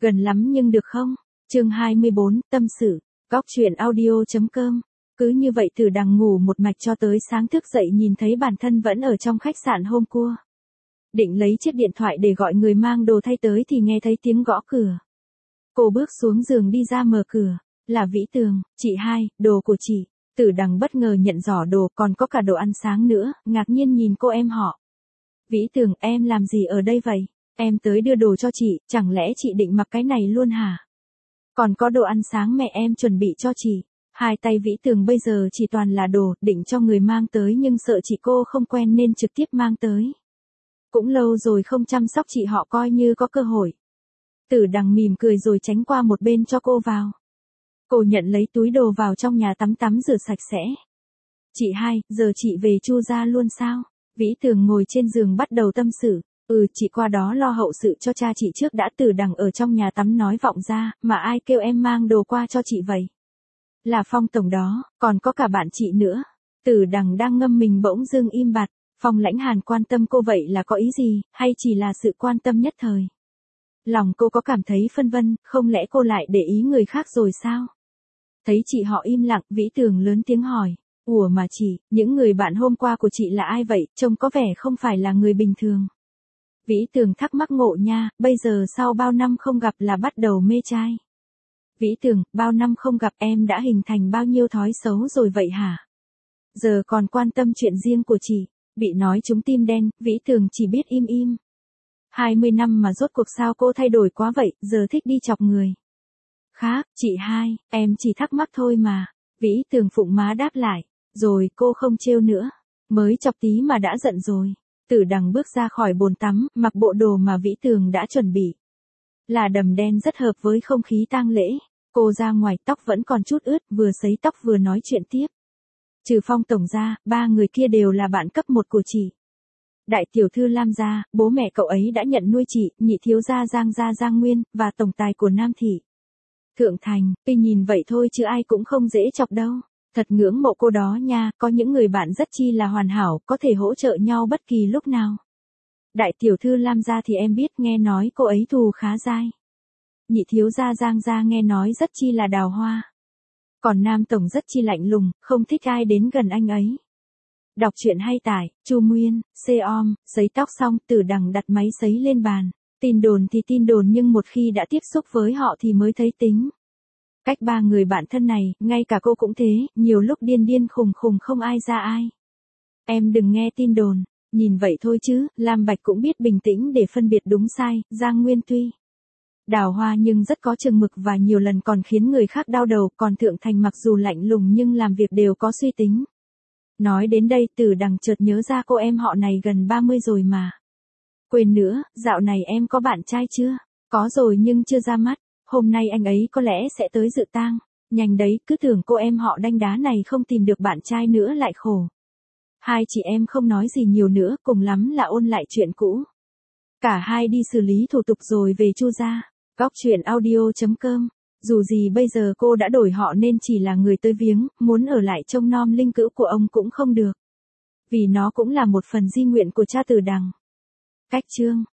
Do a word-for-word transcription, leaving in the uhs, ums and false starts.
Gần lắm nhưng được không? Chương hai mươi bốn, tâm sự. Góc truyện audio.com. Cứ như vậy Tử Đằng ngủ một mạch cho tới sáng thức dậy nhìn thấy bản thân vẫn ở trong khách sạn hôm cua. Định lấy chiếc điện thoại để gọi người mang đồ thay tới thì nghe thấy tiếng gõ cửa. Cô bước xuống giường đi ra mở cửa. Là Vĩ Tường. Chị hai, đồ của chị. Tử Đằng bất ngờ nhận giỏ đồ còn có cả đồ ăn sáng nữa, ngạc nhiên nhìn cô em họ. Vĩ Tường, em làm gì ở đây vậy? Em tới đưa đồ cho chị, chẳng lẽ chị định mặc cái này luôn hả? Còn có đồ ăn sáng mẹ em chuẩn bị cho chị. Hai tay Vĩ Tường bây giờ chỉ toàn là đồ, định cho người mang tới nhưng sợ chị cô không quen nên trực tiếp mang tới. Cũng lâu rồi không chăm sóc chị họ coi như có cơ hội. Tử Đằng mỉm cười rồi tránh qua một bên cho cô vào. Cô nhận lấy túi đồ vào trong nhà tắm tắm rửa sạch sẽ. Chị hai, giờ chị về Chu gia luôn sao? Vĩ Tường ngồi trên giường bắt đầu tâm sự. Ừ, chị qua đó lo hậu sự cho cha chị trước đã. Tử Đằng ở trong nhà tắm nói vọng ra, mà ai kêu em mang đồ qua cho chị vậy? Là Phong tổng đó, còn có cả bạn chị nữa. Tử Đằng đang ngâm mình bỗng dưng im bặt. Phong Lãnh Hàn quan tâm cô vậy là có ý gì, hay chỉ là sự quan tâm nhất thời? Lòng cô có cảm thấy phân vân, không lẽ cô lại để ý người khác rồi sao? Thấy chị họ im lặng, Vĩ Tường lớn tiếng hỏi. Ủa mà chị, những người bạn hôm qua của chị là ai vậy, trông có vẻ không phải là người bình thường. Vĩ Tường thắc mắc ngộ nha, bây giờ sau bao năm không gặp là bắt đầu mê trai. Vĩ Tường, bao năm không gặp em đã hình thành bao nhiêu thói xấu rồi vậy hả? Giờ còn quan tâm chuyện riêng của chị, bị nói trúng tim đen, Vĩ Tường chỉ biết im im. hai mươi năm mà rốt cuộc sao cô thay đổi quá vậy, giờ thích đi chọc người. Khác, chị hai, em chỉ thắc mắc thôi mà. Vĩ Tường phụng má đáp lại. Rồi cô không trêu nữa. Mới chọc tí mà đã giận rồi. Tử Đằng bước ra khỏi bồn tắm, mặc bộ đồ mà Vĩ Tường đã chuẩn bị. Là đầm đen rất hợp với không khí tang lễ. Cô ra ngoài tóc vẫn còn chút ướt, vừa sấy tóc vừa nói chuyện tiếp. Trừ Phong tổng ra, ba người kia đều là bạn cấp một của chị. Đại tiểu thư Lam gia, bố mẹ cậu ấy đã nhận nuôi chị, nhị thiếu gia Giang gia Giang Nguyên, và tổng tài của Nam Thị. Thượng Thành, tuy nhìn vậy thôi chứ ai cũng không dễ chọc đâu. Thật ngưỡng mộ cô đó nha, có những người bạn rất chi là hoàn hảo, có thể hỗ trợ nhau bất kỳ lúc nào. Đại tiểu thư Lam gia thì em biết, nghe nói cô ấy thù khá dai. Nhị thiếu gia Giang gia nghe nói rất chi là đào hoa. Còn Nam tổng rất chi lạnh lùng, không thích ai đến gần anh ấy. Đọc truyện hay tải, Chu Nguyên, xê om, sấy tóc xong, Tử Đằng đặt máy sấy lên bàn. Tin đồn thì tin đồn nhưng một khi đã tiếp xúc với họ thì mới thấy tính. Cách ba người bạn thân này, ngay cả cô cũng thế, nhiều lúc điên điên khùng khùng không ai ra ai. Em đừng nghe tin đồn, nhìn vậy thôi chứ, Lam Bạch cũng biết bình tĩnh để phân biệt đúng sai, Giang Nguyên tuy đào hoa nhưng rất có chừng mực và nhiều lần còn khiến người khác đau đầu, còn Thượng Thành mặc dù lạnh lùng nhưng làm việc đều có suy tính. Nói đến đây Tử Đằng chợt nhớ ra cô em họ này gần ba mươi rồi mà. Quên nữa, dạo này em có bạn trai chưa? Có rồi nhưng chưa ra mắt, hôm nay anh ấy có lẽ sẽ tới dự tang. Nhanh đấy, cứ tưởng cô em họ đanh đá này không tìm được bạn trai nữa lại khổ. Hai chị em không nói gì nhiều nữa, cùng lắm là ôn lại chuyện cũ. Cả hai đi xử lý thủ tục rồi về Chu gia. Góc truyện audio.com. Dù gì bây giờ cô đã đổi họ nên chỉ là người tới viếng, muốn ở lại trông nom linh cữu của ông cũng không được. Vì nó cũng là một phần di nguyện của cha Tử Đằng. Cách chương